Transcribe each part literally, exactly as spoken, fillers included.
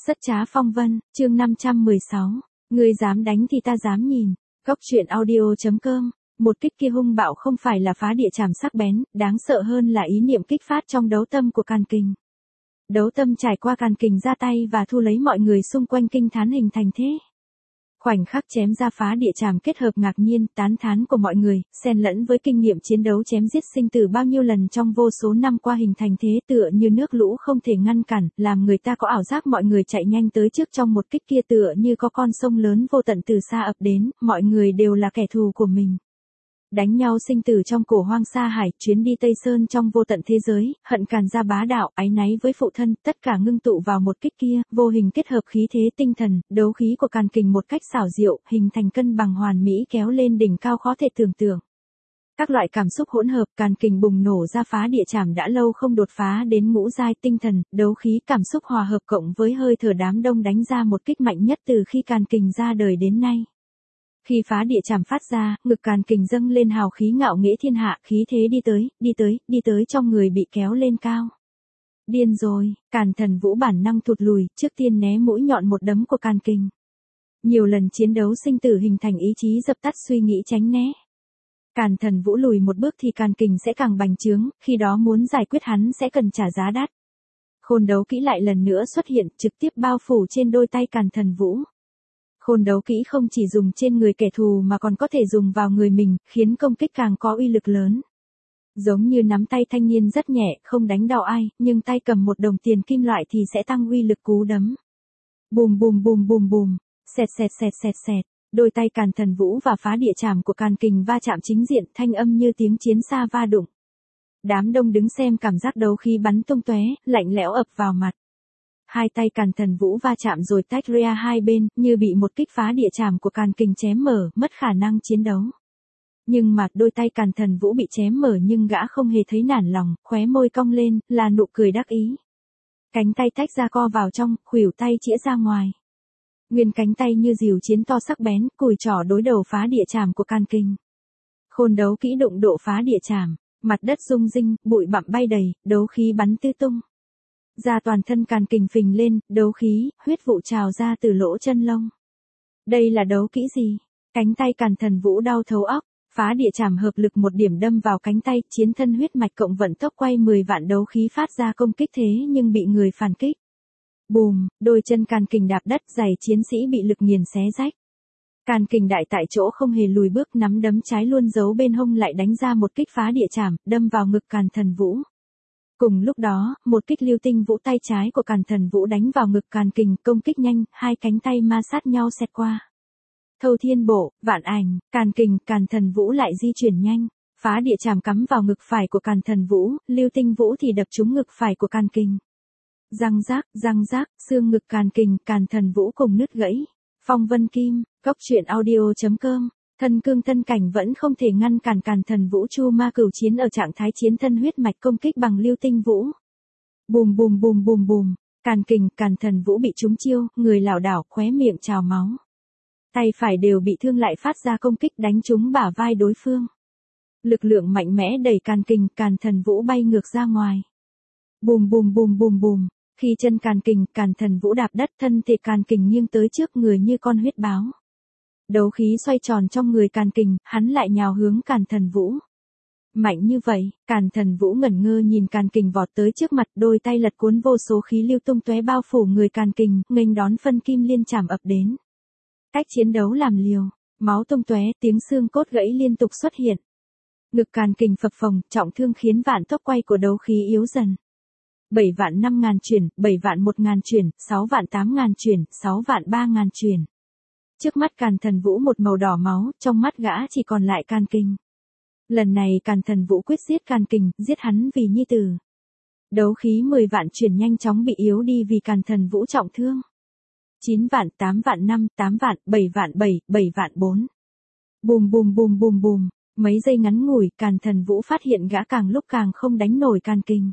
Rất trá phong vân, chương năm trăm mười sáu. Ngươi dám đánh thì ta dám nhìn. Góc truyện audio.com. Một kích kia hung bạo không phải là phá địa chảm sắc bén, đáng sợ hơn là ý niệm kích phát trong đấu tâm của Càn Kình. Đấu tâm trải qua Càn Kình ra tay và thu lấy mọi người xung quanh kinh thán hình thành thế. Khoảnh khắc chém ra phá địa chảm kết hợp ngạc nhiên, tán thán của mọi người, xen lẫn với kinh nghiệm chiến đấu chém giết sinh tử bao nhiêu lần trong vô số năm qua hình thành thế tựa như nước lũ không thể ngăn cản, làm người ta có ảo giác mọi người chạy nhanh tới trước trong một kích kia tựa như có con sông lớn vô tận từ xa ập đến, mọi người đều là kẻ thù của mình. Đánh nhau sinh tử trong cổ hoang sa hải, chuyến đi Tây Sơn trong vô tận thế giới, hận càn ra bá đạo, áy náy với phụ thân, tất cả ngưng tụ vào một kích kia, vô hình kết hợp khí thế tinh thần, đấu khí của Càn Kình một cách xảo diệu, hình thành cân bằng hoàn mỹ kéo lên đỉnh cao khó thể tưởng tượng. Các loại cảm xúc hỗn hợp, Càn Kình bùng nổ ra phá địa chảm đã lâu không đột phá đến ngũ giai tinh thần, đấu khí cảm xúc hòa hợp cộng với hơi thở đám đông đánh ra một kích mạnh nhất từ khi Càn Kình ra đời đến nay. Khi phá địa chảm phát ra, ngực Càn Kình dâng lên hào khí ngạo nghễ thiên hạ, khí thế đi tới, đi tới, đi tới trong người bị kéo lên cao. Điên rồi, Càn Thần Vũ bản năng thụt lùi, trước tiên né mũi nhọn một đấm của Càn Kình. Nhiều lần chiến đấu sinh tử hình thành ý chí dập tắt suy nghĩ tránh né. Càn Thần Vũ lùi một bước thì Càn Kình sẽ càng bành trướng, khi đó muốn giải quyết hắn sẽ cần trả giá đắt. Khôn đấu kỹ lại lần nữa xuất hiện, trực tiếp bao phủ trên đôi tay Càn Thần Vũ. Khôn đấu kỹ không chỉ dùng trên người kẻ thù mà còn có thể dùng vào người mình, khiến công kích càng có uy lực lớn. Giống như nắm tay thanh niên rất nhẹ, không đánh đau ai, nhưng tay cầm một đồng tiền kim loại thì sẽ tăng uy lực cú đấm. Bùm bùm bùm bùm bùm, xẹt xẹt xẹt xẹt xẹt, đôi tay Càn Thần Vũ và phá địa chảm của Càn Kình va chạm chính diện, thanh âm như tiếng chiến xa va đụng. Đám đông đứng xem cảm giác đấu khí bắn tung tóe, lạnh lẽo ập vào mặt. Hai tay Càn Thần Vũ va chạm rồi tách ra hai bên, như bị một kích phá địa chảm của Càn Kình chém mở, mất khả năng chiến đấu. Nhưng mà đôi tay Càn Thần Vũ bị chém mở nhưng gã không hề thấy nản lòng, khóe môi cong lên, là nụ cười đắc ý. Cánh tay tách ra co vào trong, khuỷu tay chĩa ra ngoài. Nguyên cánh tay như rìu chiến to sắc bén, cùi trỏ đối đầu phá địa chảm của Càn Kình. Khôn đấu kỹ đụng độ phá địa chảm, mặt đất rung rinh, bụi bặm bay đầy, đấu khí bắn tứ tung. Ra toàn thân Càn Kình phình lên, đấu khí, huyết vụ trào ra từ lỗ chân lông. Đây là đấu kỹ gì? Cánh tay Càn Thần Vũ đau thấu óc, phá địa chảm hợp lực một điểm đâm vào cánh tay, chiến thân huyết mạch cộng vận tốc quay mười vạn đấu khí phát ra công kích thế nhưng bị người phản kích. Bùm, đôi chân Càn Kình đạp đất, giày chiến sĩ bị lực nghiền xé rách. Càn Kình đại tại chỗ không hề lùi bước, nắm đấm trái luôn giấu bên hông lại đánh ra một kích phá địa chảm, đâm vào ngực Càn Thần Vũ. Cùng lúc đó, một kích lưu tinh vũ tay trái của Càn Thần Vũ đánh vào ngực Càn Kình, công kích nhanh, hai cánh tay ma sát nhau xẹt qua. Thâu thiên bộ, vạn ảnh, Càn Kình, Càn Thần Vũ lại di chuyển nhanh, phá địa chảm cắm vào ngực phải của Càn Thần Vũ, lưu tinh vũ thì đập trúng ngực phải của Càn Kình. Răng rác, răng rác, xương ngực Càn Kình, Càn Thần Vũ cùng nứt gãy. Phong Vân Kim, góc truyện audio.com. Thân cương thân cảnh vẫn không thể ngăn cản Càn Thần Vũ Chu Ma Cửu Chiến ở trạng thái chiến thân huyết mạch công kích bằng lưu tinh vũ. Bùm bùm bùm bùm bùm, Càn Kình, Càn Thần Vũ bị trúng chiêu, người lảo đảo, khóe miệng trào máu. Tay phải đều bị thương lại phát ra công kích đánh trúng bả vai đối phương. Lực lượng mạnh mẽ đẩy Càn Kình, Càn Thần Vũ bay ngược ra ngoài. Bùm bùm bùm bùm bùm, khi chân Càn Kình, Càn Thần Vũ đạp đất, thân thể Càn Kình nghiêng tới trước người như con huyết báo. Đấu khí xoay tròn trong người Càn Kình, hắn lại nhào hướng Càn Thần Vũ. Mạnh như vậy, Càn Thần Vũ ngẩn ngơ nhìn Càn Kình vọt tới trước mặt, đôi tay lật cuốn vô số khí lưu tung tóe bao phủ người Càn Kình, nghênh đón phân kim liên chảm ập đến. Cách chiến đấu làm liều, máu tung tóe, tiếng xương cốt gãy liên tục xuất hiện. Ngực Càn Kình phập phồng, trọng thương khiến vạn tốc quay của đấu khí yếu dần. bảy vạn năm ngàn chuyển, bảy vạn một ngàn chuyển, sáu vạn tám ngàn chuyển, sáu vạn ba ngàn chuyển. Trước mắt Càn Thần Vũ một màu đỏ máu, trong mắt gã chỉ còn lại Càn Kình. Lần này Càn Thần Vũ quyết giết Càn Kình, giết hắn vì nhi tử. Đấu khí mười vạn chuyển nhanh chóng bị yếu đi vì Càn Thần Vũ trọng thương. chín vạn, tám vạn năm, tám vạn, bảy vạn bảy, bảy vạn bốn. Bùm bùm bùm bùm bùm, mấy giây ngắn ngủi, Càn Thần Vũ phát hiện gã càng lúc càng không đánh nổi Càn Kình.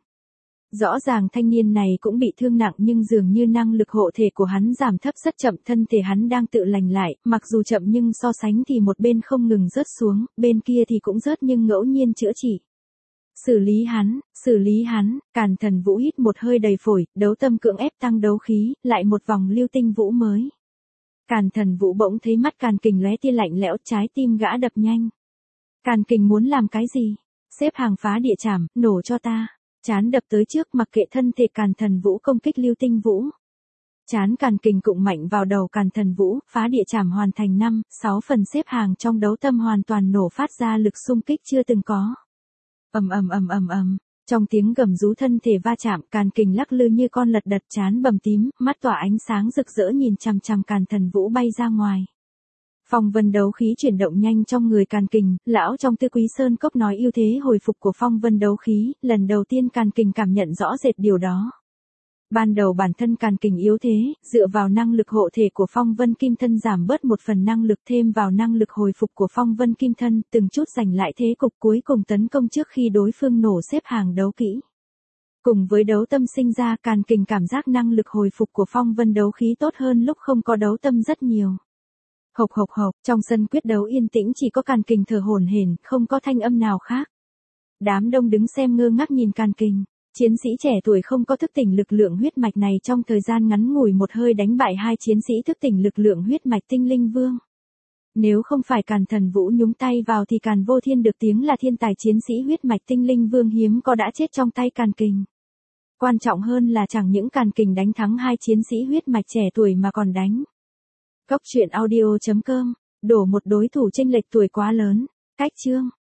Rõ ràng thanh niên này cũng bị thương nặng nhưng dường như năng lực hộ thể của hắn giảm thấp rất chậm, thân thể hắn đang tự lành lại, mặc dù chậm nhưng so sánh thì một bên không ngừng rớt xuống, bên kia thì cũng rớt nhưng ngẫu nhiên chữa trị. Xử lý hắn, xử lý hắn, Càn Thần Vũ hít một hơi đầy phổi, đấu tâm cưỡng ép tăng đấu khí, lại một vòng lưu tinh vũ mới. Càn Thần Vũ bỗng thấy mắt Càn Kình lóe tia lạnh lẽo, trái tim gã đập nhanh. Càn Kình muốn làm cái gì? Xếp hàng phá địa chảm, nổ cho ta. Chán đập tới trước mặc kệ thân thể Càn Thần Vũ công kích lưu tinh vũ. Chán Càn Kình cụng mạnh vào đầu Càn Thần Vũ, phá địa chảm hoàn thành năm, sáu phần xếp hàng trong đấu tâm hoàn toàn nổ phát ra lực xung kích chưa từng có. Ầm ầm ầm ầm ầm, trong tiếng gầm rú thân thể va chạm, Càn Kình lắc lư như con lật đật, trán bầm tím, mắt tỏa ánh sáng rực rỡ nhìn chằm chằm Càn Thần Vũ bay ra ngoài. Phong vân đấu khí chuyển động nhanh trong người Càn Kình, lão trong Tư Quý Sơn Cốc nói ưu thế hồi phục của phong vân đấu khí, lần đầu tiên Càn Kình cảm nhận rõ rệt điều đó. Ban đầu bản thân Càn Kình yếu thế, dựa vào năng lực hộ thể của phong vân kim thân giảm bớt một phần năng lực, thêm vào năng lực hồi phục của phong vân kim thân, từng chút giành lại thế cục, cuối cùng tấn công trước khi đối phương nổ xếp hàng đấu kỹ. Cùng với đấu tâm sinh ra, Càn Kình cảm giác năng lực hồi phục của phong vân đấu khí tốt hơn lúc không có đấu tâm rất nhiều. Hộc hộc hộc, trong sân quyết đấu yên tĩnh chỉ có Càn Kình thở hổn hển, không có thanh âm nào khác. Đám đông đứng xem ngơ ngác nhìn Càn Kình. Chiến sĩ trẻ tuổi không có thức tỉnh lực lượng huyết mạch này trong thời gian ngắn ngủi một hơi đánh bại hai chiến sĩ thức tỉnh lực lượng huyết mạch tinh linh vương. Nếu không phải Càn Thần Vũ nhúng tay vào thì Càn Vô Thiên được tiếng là thiên tài chiến sĩ huyết mạch tinh linh vương hiếm có đã chết trong tay Càn Kình. Quan trọng hơn là chẳng những Càn Kình đánh thắng hai chiến sĩ huyết mạch trẻ tuổi mà còn đánh. Cốc truyện audio chấm com, đổ một đối thủ chênh lệch tuổi quá lớn, cách chương.